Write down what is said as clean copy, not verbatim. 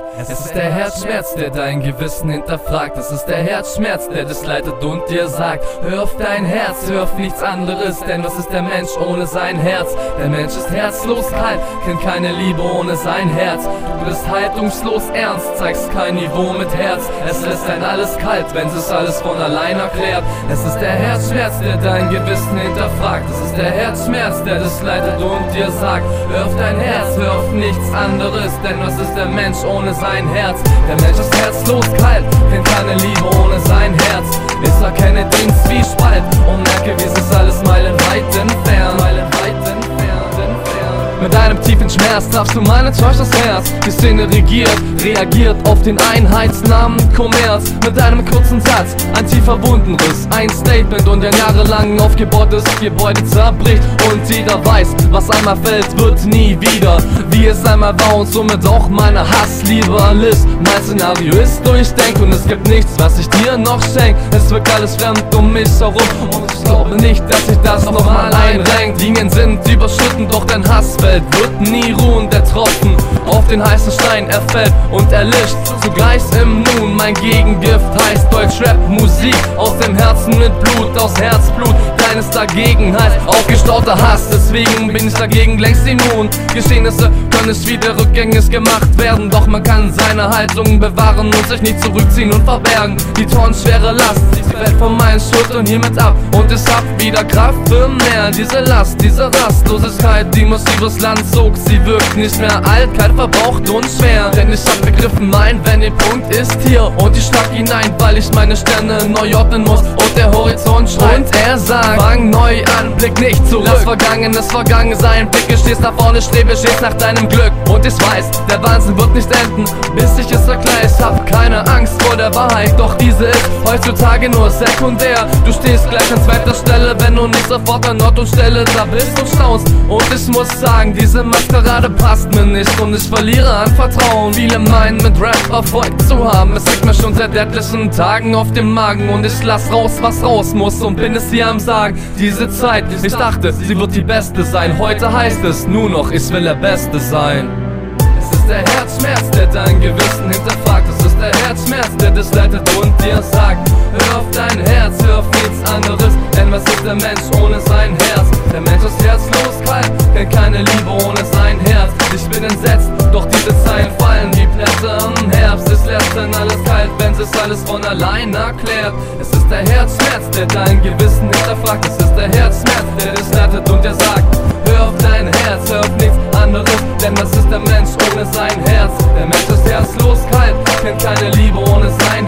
Es ist der Herzschmerz, der dein Gewissen hinterfragt. Es ist der Herzschmerz, der dich leitet und dir sagt: Hör auf dein Herz, hör auf nichts anderes. Denn was ist der Mensch ohne sein Herz? Der Mensch ist herzlos kalt, kennt keine Liebe ohne sein Herz. Du bist haltungslos ernst, zeigst kein Niveau mit Herz. Es lässt ein alles kalt, wenn es alles von allein erklärt. Es ist der Herzschmerz, der dein Gewissen hinterfragt. Es ist der Herzschmerz, der dich leitet und dir sagt: Hör auf dein Herz, hör auf nichts anderes. Denn was ist der Mensch ohne sein Herz? Der Mensch ist herzlos kalt, kennt keine Liebe ohne sein Herz. Ich erkenne den Zwiespalt und merke, wie es ist alles meilenweit entfernt. Mit einem tiefen Schmerz trafst du mein enttäuschtes Herz. Die Szene reagiert auf den Einheitsnamen Kommerz. Mit einem kurzen Satz, ein tiefer Wundenriss, ein Statement und ein jahrelang aufgebautes Gebäude zerbricht. Und jeder weiß, was einmal fällt, wird nie wieder, wie es einmal war, und somit auch meine Hassliebe List. Mein Szenario ist durchdenkt und es gibt nichts, was ich dir noch schenk. Es wirkt alles fremd um mich herum und ich glaube nicht, dass sich das nochmal einrenkt. Linien sind überschüttend, doch dein Hass wird nie ruhen. Der Tropfen auf den heißen Stein, er fällt und erlischt zugleich im Nun. Mein Gegengift heißt Deutschrap-Musik aus dem Herzen mit Blut, aus Herzblut. Deines dagegen heißt aufgestauter Hass, deswegen bin ich dagegen längst immun. Geschehnisse können nicht wieder rückgängig gemacht werden, doch man kann seine Haltung bewahren und sich nicht zurückziehen und verbergen. Die tonnenschwere Last, sie fällt von meinen Schultern hiermit ab und ich hab wieder Kraft für mehr. Diese Last, diese Rastlosigkeit, die massives Land zog, sie wirkt nicht mehr alt, kalt, verbraucht und schwer. Denn ich hab begriffen, mein Wendepunkt ist hier und ich schlag hinein, weil ich meine Sterne neu ordnen muss und der Horizont schreit. Und er sagt: Fang neu an, blick nicht zurück. Lass Vergangenes vergangen sein, blicke, stehst nach vorne, strebe stets nach deinem Glück. Und ich weiß, der Wahnsinn wird nicht enden, bis ich es erkläre. Ich hab keine Angst vor der Wahrheit, doch diese ist heutzutage nur sekundär. Du stehst gleich an zweiter Stelle, wenn du nicht sofort an Ort und Stelle da bist und staunst. Und ich muss sagen, diese Maskerade passt mir nicht und ich verliere an Vertrauen. Viele meinen, mit Rap Erfolg zu haben. Es liegt mir schon seit etlichen Tagen auf dem Magen und ich lass raus, was raus muss, und bin es hier am Sagen. Diese Zeit, ich dachte, sie wird die beste sein. Heute heißt es nur noch, ich will der Beste sein. Es ist der Herzschmerz, der dein Gewissen hinterfragt. Es ist der Herzschmerz, der dich leitet und dir sagt: Hör auf dein Herz, hör auf nichts anderes. Denn was ist der Mensch ohne sein Herz? Der Mensch ist herzlos kalt, kennt keine Liebe ohne sein Herz. Ich bin entsetzt, doch diese Zeilen fallen wie Blätter im Herbst. Es lässt dann alles kalt, wenn sich alles von allein erklärt. Es ist der Herzschmerz, der dein Gewissen hinterfragt. Es ist der Herzschmerz, der dich leitet und dir sagt: Hör auf dein Herz, hör auf nichts anderes. Denn was ist der Mensch ohne sein Herz? Der Mensch ist herzlos kalt, kennt keine Liebe ohne sein